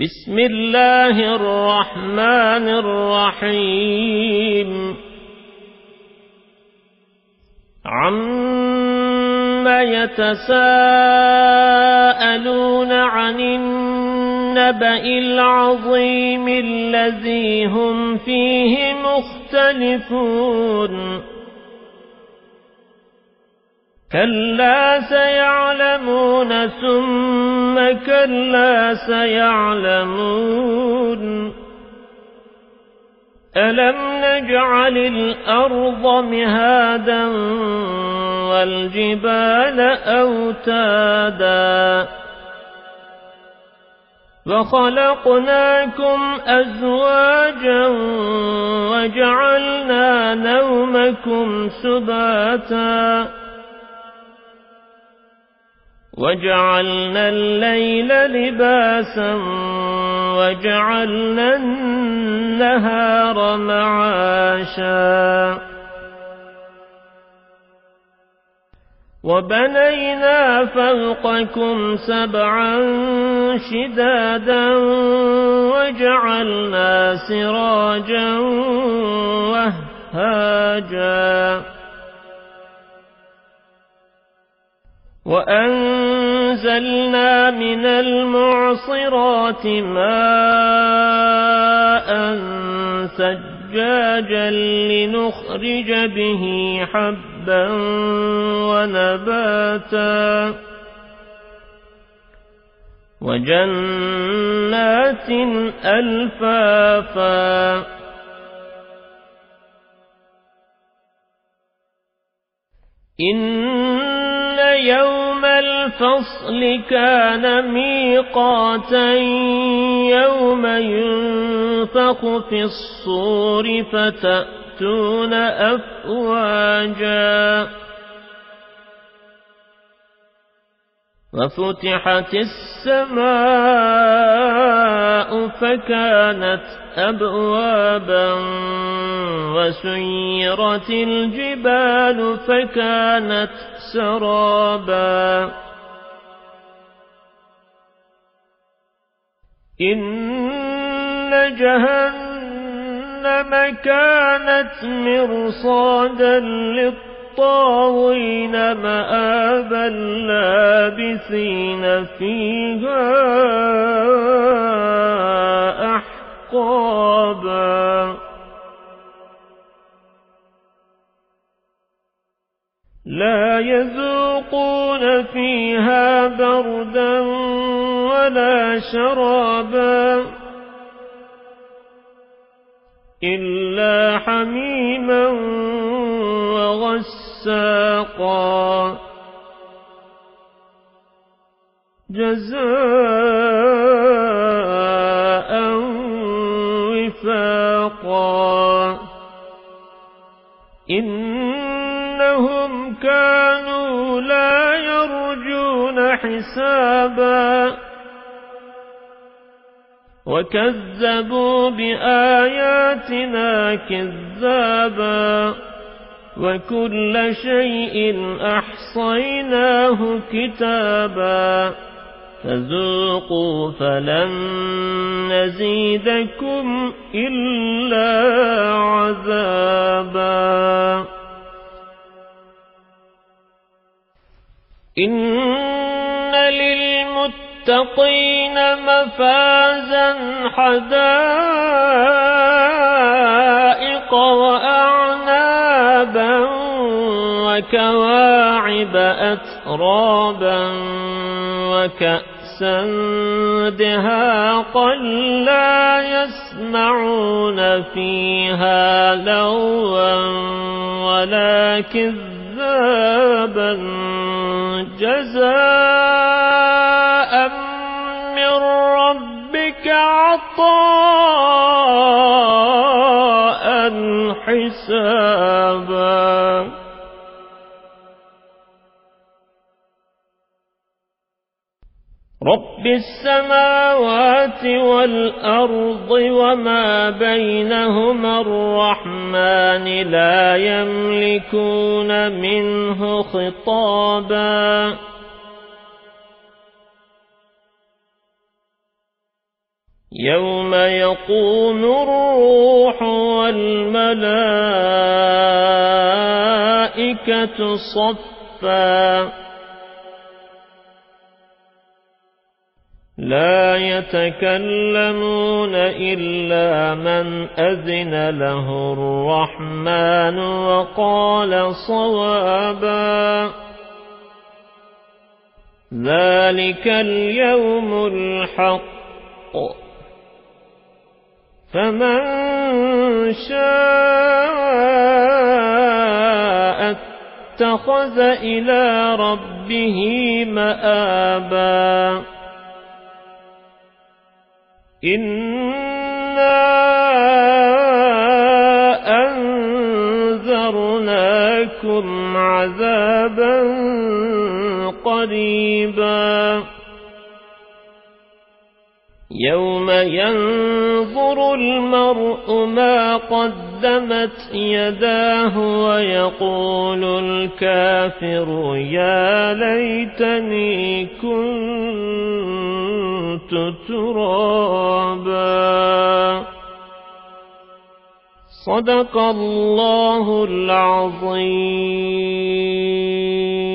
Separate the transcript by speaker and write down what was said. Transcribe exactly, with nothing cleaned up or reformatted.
Speaker 1: بسم الله الرحمن الرحيم عما يتساءلون عن النبأ العظيم الذي هم فيه مختلفون كلا سيعلمون ثم كلا سيعلمون ألم نجعل الأرض مهادا والجبال أوتادا وخلقناكم أزواجا وجعلنا نومكم سباتا وجعلنا الليل لباسا وجعلنا النهار معاشا وبنينا فوقكم سبعا شدادا وجعلنا سراجا وهاجا وأنزلنا من المعصرات ماء ثجاجا لنخرج به حبا ونباتا وجنات ألفافا إن يوم الفصل كان ميقاتا يوم ينفخ في الصور فتأتون أفواجا وفتحت السماء فكانت أبوابا وسيرت الجبال فكانت سرابا إن جهنم كانت مرصادا للطاغين مآبا لابثين فيها أحقابا لا يذوقون فيها بردا ولا شرابا إلا حميما وغساقا جزاء وفاقا إنهم كانوا لا يرجون حسابا وكذبوا بآياتنا كذابا وكل شيء أحصيناه كتابا فذوقوا فلن نزيدكم إلا عذابا إن للمتقين مفازا حدائق وأعنابا وكواعب أترابا وكأسا دهاقا لا يسمعون فيها لغوا ولا كذابا جزاء من ربك عطاء حسابا رب السماوات والأرض وما بينهما الرحمن لا يملكون منه خطابا يوم يقوم الروح والملائكة صفا لا يتكلمون إلا من أذن له الرحمن وقال صوابا ذلك اليوم الحق فمن شاء اتخذ إلى ربه مآبا إنا أنذرناكم عذابا قريبا يوم ينظر المرء ما قدمت يداه ويقول الكافر يا ليتني كنت ترابا صدق الله العظيم.